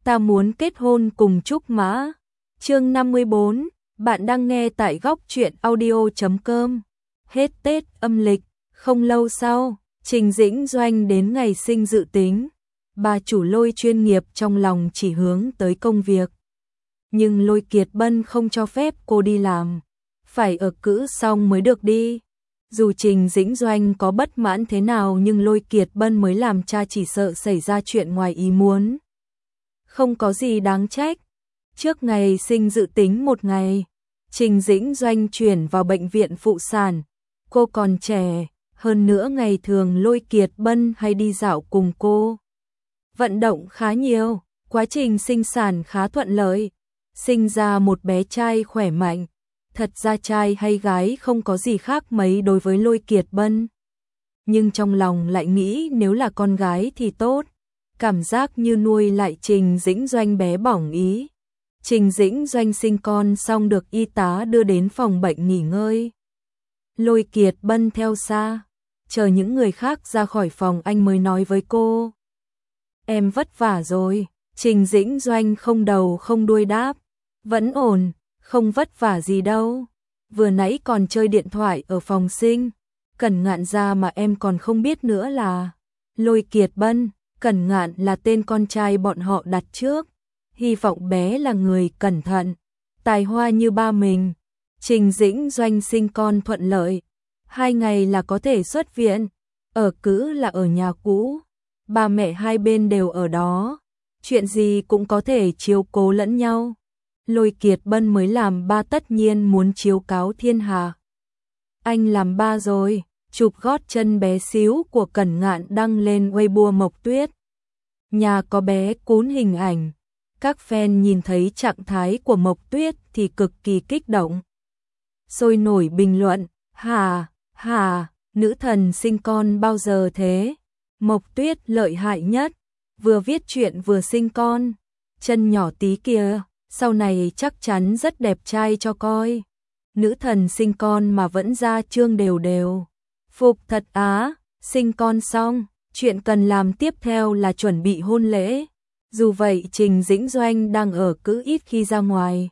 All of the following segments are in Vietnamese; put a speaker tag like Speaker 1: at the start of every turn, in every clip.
Speaker 1: ta muốn kết hôn cùng Trúc Mã. Chương 54, bạn đang nghe tại góc truyện audio.com. Hết Tết âm lịch, không lâu sau, Trình Dĩnh Doanh đến ngày sinh dự tính. Bà chủ Lôi chuyên nghiệp trong lòng chỉ hướng tới công việc. Nhưng Lôi Kiệt Bân không cho phép cô đi làm, phải ở cữ xong mới được đi. Dù Trình Dĩnh Doanh có bất mãn thế nào nhưng Lôi Kiệt Bân mới làm cha chỉ sợ xảy ra chuyện ngoài ý muốn. Không có gì đáng trách. Trước ngày sinh dự tính một ngày, Trình Dĩnh Doanh chuyển vào bệnh viện phụ sản. Cô còn trẻ, hơn nữa ngày thường Lôi Kiệt Bân hay đi dạo cùng cô. Vận động khá nhiều, quá trình sinh sản khá thuận lợi. Sinh ra một bé trai khỏe mạnh. Thật ra trai hay gái không có gì khác mấy đối với Lôi Kiệt Bân. Nhưng trong lòng lại nghĩ nếu là con gái thì tốt. Cảm giác như nuôi lại Trình Dĩnh Doanh bé bỏng ý. Trình Dĩnh Doanh sinh con xong được y tá đưa đến phòng bệnh nghỉ ngơi. Lôi Kiệt Bân theo xa, chờ những người khác ra khỏi phòng anh mới nói với cô. Em vất vả rồi. Trình Dĩnh Doanh không đầu không đuôi đáp. Vẫn ổn, không vất vả gì đâu. Vừa nãy còn chơi điện thoại ở phòng sinh. Cẩn Ngạn ra mà em còn không biết nữa là. Lôi Kiệt Bân, Cẩn Ngạn là tên con trai bọn họ đặt trước. Hy vọng bé là người cẩn thận, tài hoa như ba mình. Trình Dĩnh Doanh sinh con thuận lợi. 2 ngày là có thể xuất viện. Ở cữ là ở nhà cũ. Ba mẹ hai bên đều ở đó. Chuyện gì cũng có thể chiếu cố lẫn nhau. Lôi Kiệt Bân mới làm ba tất nhiên muốn chiếu cáo thiên hạ. Anh làm ba rồi, chụp gót chân bé xíu của Cẩn Ngạn đăng lên Weibo Mộc Tuyết. Nhà có bé cún hình ảnh. Các fan nhìn thấy trạng thái của Mộc Tuyết thì cực kỳ kích động. Sôi nổi bình luận, hà, nữ thần sinh con bao giờ thế? Mộc Tuyết lợi hại nhất, vừa viết chuyện vừa sinh con. Chân nhỏ tí kìa, sau này chắc chắn rất đẹp trai cho coi. Nữ thần sinh con mà vẫn ra chương đều đều. Phục thật á, sinh con xong, chuyện cần làm tiếp theo là chuẩn bị hôn lễ. Dù vậy Trình Dĩnh Doanh đang ở cữ ít khi ra ngoài.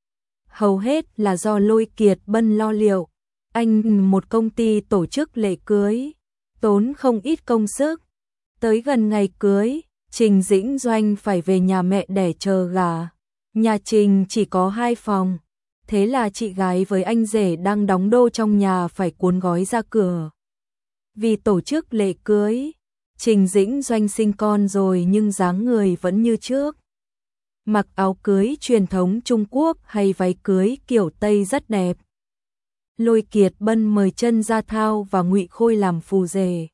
Speaker 1: Hầu hết là do Lôi Kiệt Bân lo liệu. Anh một công ty tổ chức lễ cưới, tốn không ít công sức. Tới gần ngày cưới, Trình Dĩnh Doanh phải về nhà mẹ để chờ gà. Nhà Trình chỉ có 2 phòng. Thế là chị gái với anh rể đang đóng đô trong nhà phải cuốn gói ra cửa. Vì tổ chức lễ cưới, Trình Dĩnh Doanh sinh con rồi nhưng dáng người vẫn như trước. Mặc áo cưới truyền thống Trung Quốc hay váy cưới kiểu Tây rất đẹp. Lôi Kiệt Bân mời Chân Gia Thao và Ngụy Khôi làm phù rể.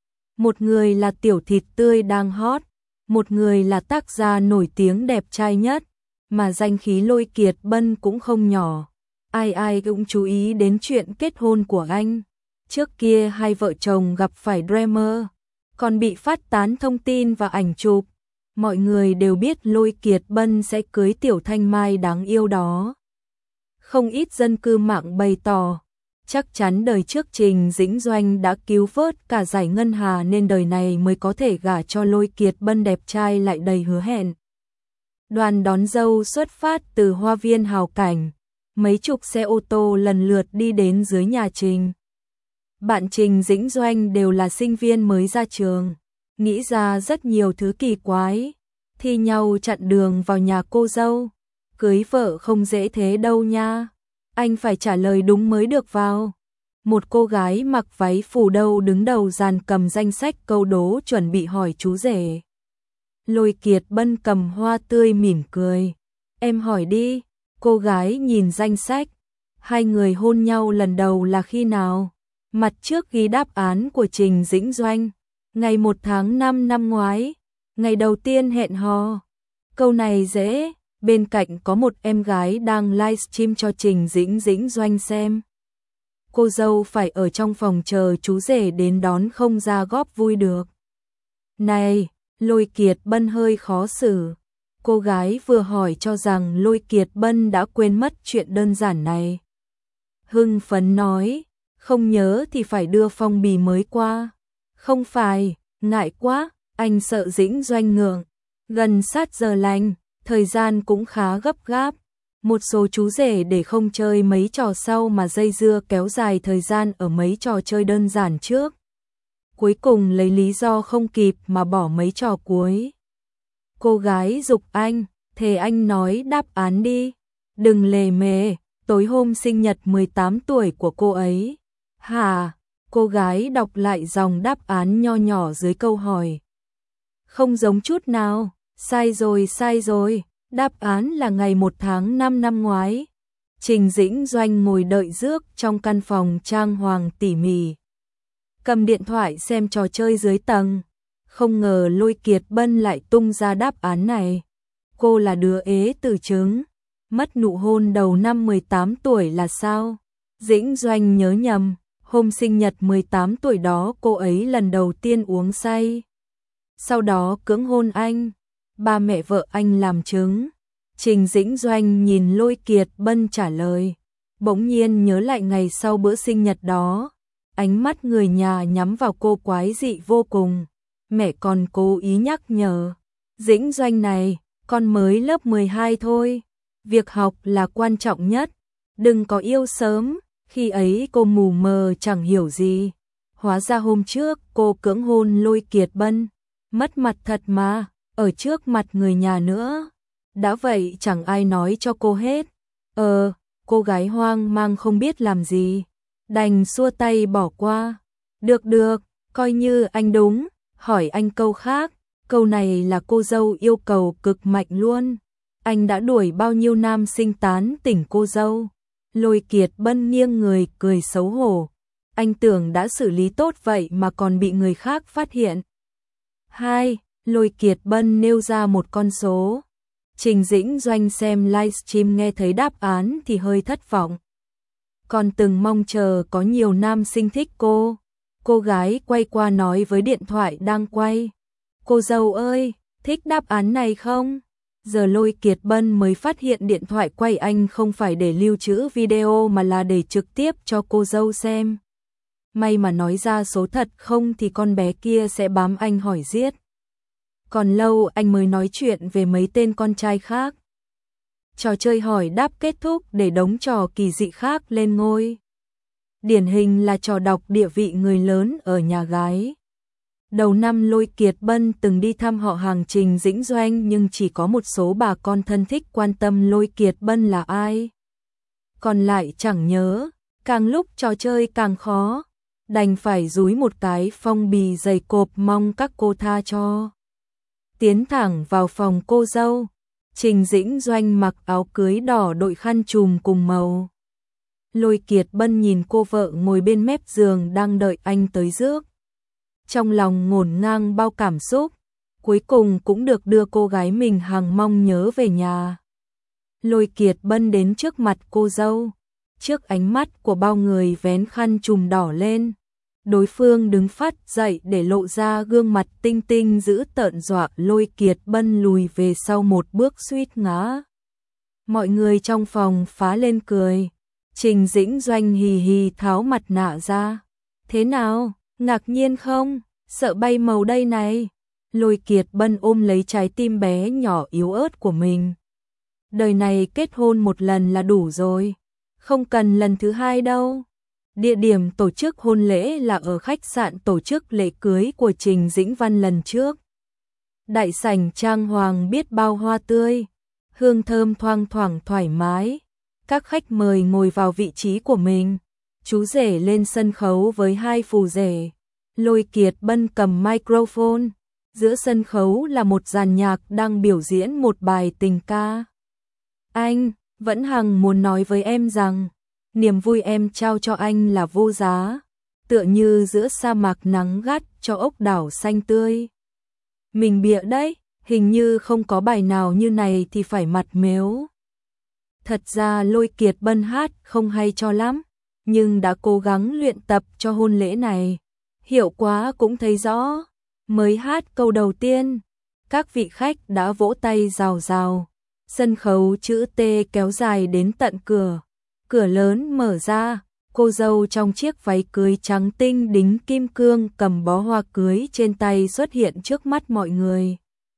Speaker 1: Một người là tiểu thịt tươi đang hot, một người là tác gia nổi tiếng đẹp trai nhất, mà danh khí Lôi Kiệt Bân cũng không nhỏ. Ai ai cũng chú ý đến chuyện kết hôn của anh. Trước kia hai vợ chồng gặp phải drama, còn bị phát tán thông tin và ảnh chụp. Mọi người đều biết Lôi Kiệt Bân sẽ cưới Tiểu Thanh Mai đáng yêu đó. Không ít dân cư mạng bày tỏ, chắc chắn đời trước Trình Dĩnh Doanh đã cứu vớt cả giải ngân hà nên đời này mới có thể gả cho Lôi Kiệt Bân đẹp trai lại đầy hứa hẹn. Đoàn đón dâu xuất phát từ Hoa viên Hào Cảnh, mấy chục xe ô tô lần lượt đi đến dưới nhà Trình. Bạn Trình Dĩnh Doanh đều là sinh viên mới ra trường, nghĩ ra rất nhiều thứ kỳ quái, thi nhau chặn đường vào nhà cô dâu. Cưới vợ không dễ thế đâu nha, anh phải trả lời đúng mới được vào. Một cô gái mặc váy phủ đầu đứng đầu dàn cầm danh sách câu đố chuẩn bị hỏi chú rể. Lôi Kiệt Bân cầm hoa tươi mỉm cười. Em hỏi đi. Cô gái nhìn danh sách. Hai người hôn nhau lần đầu là khi nào? Mặt trước ghi đáp án của Trình Dĩnh Doanh. Ngày 1 tháng 5 năm ngoái. Ngày đầu tiên hẹn hò. Câu này dễ. Bên cạnh có một em gái đang livestream cho Trình Dĩnh Doanh xem. Cô dâu phải ở trong phòng chờ chú rể đến đón không ra góp vui được. Này, Lôi Kiệt Bân hơi khó xử. Cô gái vừa hỏi cho rằng Lôi Kiệt Bân đã quên mất chuyện đơn giản này. Hưng phấn nói, không nhớ thì phải đưa phong bì mới qua. Không phải, ngại quá, anh sợ Dĩnh Doanh ngượng. Gần sát giờ lành, thời gian cũng khá gấp gáp. Một số chú rể để không chơi mấy trò sau mà dây dưa kéo dài thời gian ở mấy trò chơi đơn giản trước. Cuối cùng lấy lý do không kịp mà bỏ mấy trò cuối. Cô gái giục anh, thề anh nói đáp án đi. Đừng lề mề, tối hôm sinh nhật 18 tuổi của cô ấy. Hả? Cô gái đọc lại dòng đáp án nho nhỏ dưới câu hỏi. Không giống chút nào, sai rồi, đáp án là ngày 1 tháng 5 năm ngoái. Trình Dĩnh Doanh ngồi đợi rước trong căn phòng trang hoàng tỉ mỉ. Cầm điện thoại xem trò chơi dưới tầng. Không ngờ Lôi Kiệt Bân lại tung ra đáp án này. Cô là đứa ế tử trứng. Mất nụ hôn đầu năm 18 tuổi là sao? Dĩnh Doanh nhớ nhầm, hôm sinh nhật 18 tuổi đó cô ấy lần đầu tiên uống say. Sau đó cưỡng hôn anh, ba mẹ vợ anh làm chứng. Trình Dĩnh Doanh nhìn Lôi Kiệt Bân trả lời, bỗng nhiên nhớ lại ngày sau bữa sinh nhật đó. Ánh mắt người nhà nhắm vào cô quái dị vô cùng. Mẹ còn cố ý nhắc nhở, Dĩnh Doanh này, con mới lớp 12 thôi. Việc học là quan trọng nhất, đừng có yêu sớm. Khi ấy cô mù mờ chẳng hiểu gì. Hóa ra hôm trước cô cưỡng hôn Lôi Kiệt Bân. Mất mặt thật mà, ở trước mặt người nhà nữa. Đã vậy chẳng ai nói cho cô hết. Cô gái hoang mang không biết làm gì. Đành xua tay bỏ qua. Được, coi như anh đúng. Hỏi anh câu khác. Câu này là cô dâu yêu cầu cực mạnh luôn. Anh đã đuổi bao nhiêu nam sinh tán tỉnh cô dâu? Lôi Kiệt Bân nghiêng người cười xấu hổ. Anh tưởng đã xử lý tốt vậy mà còn bị người khác phát hiện. 2. Lôi Kiệt Bân nêu ra một con số. Trình Dĩnh Doanh xem livestream nghe thấy đáp án thì hơi thất vọng. Còn từng mong chờ có nhiều nam sinh thích cô. Cô gái quay qua nói với điện thoại đang quay. Cô dâu ơi, thích đáp án này không? Giờ Lôi Kiệt Bân mới phát hiện điện thoại quay anh không phải để lưu trữ video mà là để trực tiếp cho cô dâu xem. May mà nói ra số thật không thì con bé kia sẽ bám anh hỏi giết. Còn lâu anh mới nói chuyện về mấy tên con trai khác. Trò chơi hỏi đáp kết thúc để đống trò kỳ dị khác lên ngôi. Điển hình là trò đọc địa vị người lớn ở nhà gái. Đầu năm Lôi Kiệt Bân từng đi thăm họ hàng Trình Dĩnh Doanh nhưng chỉ có một số bà con thân thích quan tâm Lôi Kiệt Bân là ai. Còn lại chẳng nhớ, càng lúc trò chơi càng khó. Đành phải dúi một cái phong bì dày cộp mong các cô tha cho. Tiến thẳng vào phòng cô dâu. Trình Dĩnh Doanh mặc áo cưới đỏ đội khăn trùm cùng màu. Lôi Kiệt Bân nhìn cô vợ ngồi bên mép giường đang đợi anh tới rước. Trong lòng ngổn ngang bao cảm xúc. Cuối cùng cũng được đưa cô gái mình hằng mong nhớ về nhà. Lôi Kiệt Bân đến trước mặt cô dâu. Trước ánh mắt của bao người vén khăn trùm đỏ lên. Đối phương đứng phắt dậy để lộ ra gương mặt tinh tinh dữ tợn dọa Lôi Kiệt Bân lùi về sau một bước suýt ngã. Mọi người trong phòng phá lên cười. Trình Dĩnh Doanh hì hì tháo mặt nạ ra. Thế nào, ngạc nhiên không? Sợ bay màu đây này. Lôi Kiệt Bân ôm lấy trái tim bé nhỏ yếu ớt của mình. Đời này kết hôn một lần là đủ rồi. Không cần lần thứ hai đâu. Địa điểm tổ chức hôn lễ là ở khách sạn tổ chức lễ cưới của Trình Dĩnh Văn lần trước. Đại sảnh trang hoàng biết bao hoa tươi, hương thơm thoang thoảng thoải mái. Các khách mời ngồi vào vị trí của mình. Chú rể lên sân khấu với hai phù rể. Lôi Kiệt Bân cầm microphone. Giữa sân khấu là một dàn nhạc đang biểu diễn một bài tình ca. Anh vẫn hằng muốn nói với em rằng niềm vui em trao cho anh là vô giá, tựa như giữa sa mạc nắng gắt cho ốc đảo xanh tươi. Mình bịa đấy, hình như không có bài nào như này thì phải mặt mếu. Thật ra Lôi Kiệt Bân hát không hay cho lắm, nhưng đã cố gắng luyện tập cho hôn lễ này. Hiệu quả cũng thấy rõ. Mới hát câu đầu tiên, các vị khách đã vỗ tay rào rào. Sân khấu chữ T kéo dài đến tận cửa. Cửa lớn mở ra, cô dâu trong chiếc váy cưới trắng tinh đính kim cương cầm bó hoa cưới trên tay xuất hiện trước mắt mọi người.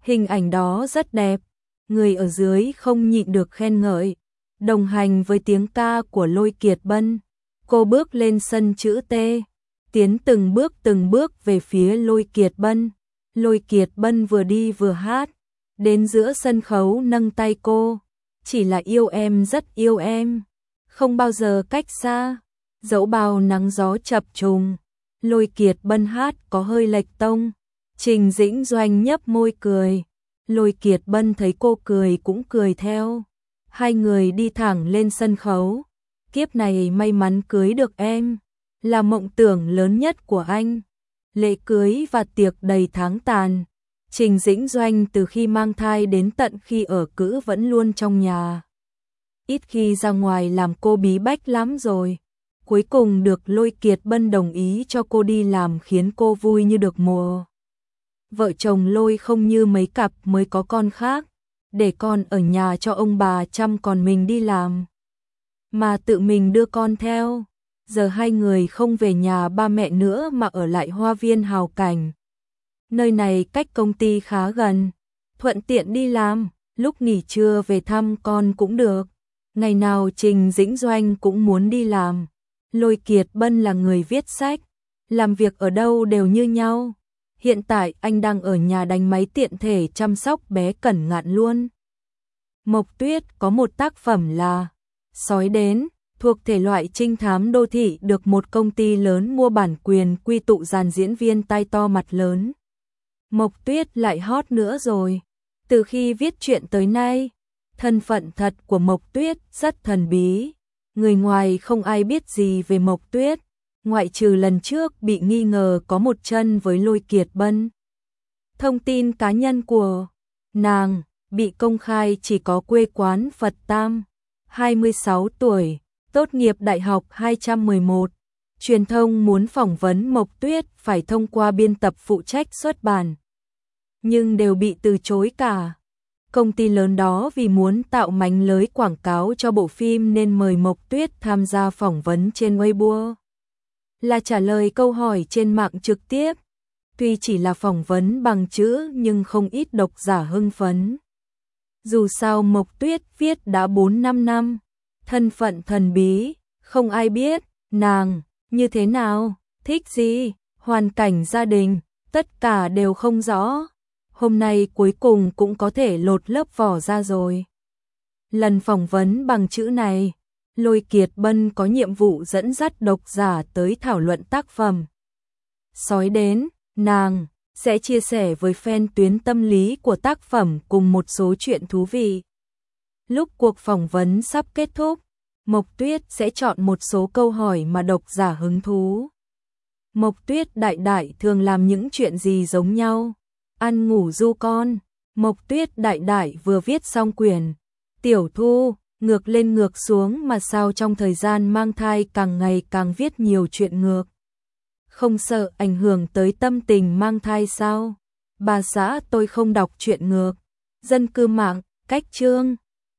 Speaker 1: Hình ảnh đó rất đẹp, người ở dưới không nhịn được khen ngợi. Đồng hành với tiếng ca của Lôi Kiệt Bân, cô bước lên sân chữ T, tiến từng bước về phía Lôi Kiệt Bân. Lôi Kiệt Bân vừa đi vừa hát, đến giữa sân khấu nâng tay cô, chỉ là yêu em rất yêu em, không bao giờ cách xa, dẫu bao nắng gió chập trùng. Lôi Kiệt Bân hát có hơi lệch tông, Trình Dĩnh Doanh nhấp môi cười, Lôi Kiệt Bân thấy cô cười cũng cười theo. Hai người đi thẳng lên sân khấu. Kiếp này may mắn cưới được em, là mộng tưởng lớn nhất của anh. Lễ cưới và tiệc đầy tháng tàn. Trình Dĩnh Doanh từ khi mang thai đến tận khi ở cữ vẫn luôn trong nhà. Ít khi ra ngoài làm cô bí bách lắm rồi. Cuối cùng được Lôi Kiệt Bân đồng ý cho cô đi làm khiến cô vui như được mùa. Vợ chồng Lôi không như mấy cặp mới có con khác, để con ở nhà cho ông bà chăm còn mình đi làm. Mà tự mình đưa con theo. Giờ hai người không về nhà ba mẹ nữa mà ở lại Hoa Viên Hào Cảnh. Nơi này cách công ty khá gần, thuận tiện đi làm, lúc nghỉ trưa về thăm con cũng được. Ngày nào Trình Dĩnh Doanh cũng muốn đi làm. Lôi Kiệt Bân là người viết sách, làm việc ở đâu đều như nhau. Hiện tại anh đang ở nhà đánh máy tiện thể chăm sóc bé Cẩn Ngạn luôn. Mộc Tuyết có một tác phẩm là Sói Đến, thuộc thể loại trinh thám đô thị được một công ty lớn mua bản quyền quy tụ dàn diễn viên tai to mặt lớn. Mộc Tuyết lại hot nữa rồi. Từ khi viết truyện tới nay, thân phận thật của Mộc Tuyết rất thần bí. Người ngoài không ai biết gì về Mộc Tuyết, ngoại trừ lần trước bị nghi ngờ có một chân với Lôi Kiệt Bân. Thông tin cá nhân của nàng bị công khai chỉ có quê quán Phật Tam, 26 tuổi, tốt nghiệp đại học 211. Truyền thông muốn phỏng vấn Mộc Tuyết phải thông qua biên tập phụ trách xuất bản, nhưng đều bị từ chối cả. Công ty lớn đó vì muốn tạo mánh lưới quảng cáo cho bộ phim nên mời Mộc Tuyết tham gia phỏng vấn trên Weibo. Là trả lời câu hỏi trên mạng trực tiếp. Tuy chỉ là phỏng vấn bằng chữ nhưng không ít độc giả hưng phấn. Dù sao Mộc Tuyết viết đã 4-5 năm, thân phận thần bí, không ai biết nàng như thế nào, thích gì, hoàn cảnh gia đình, tất cả đều không rõ. Hôm nay cuối cùng cũng có thể lột lớp vỏ ra rồi. Lần phỏng vấn bằng chữ này, Lôi Kiệt Bân có nhiệm vụ dẫn dắt độc giả tới thảo luận tác phẩm. Sói Đến, nàng sẽ chia sẻ với fan tuyến tâm lý của tác phẩm cùng một số chuyện thú vị. Lúc cuộc phỏng vấn sắp kết thúc, Mộc Tuyết sẽ chọn một số câu hỏi mà độc giả hứng thú. Mộc Tuyết đại đại thường làm những chuyện gì giống nhau? Ăn ngủ ru con. Mộc Tuyết đại đại vừa viết xong quyển Tiểu Thu, ngược lên ngược xuống mà sao trong thời gian mang thai càng ngày càng viết nhiều chuyện ngược. Không sợ ảnh hưởng tới tâm tình mang thai sao? Bà xã tôi không đọc chuyện ngược. Dân cư mạng, cách chương.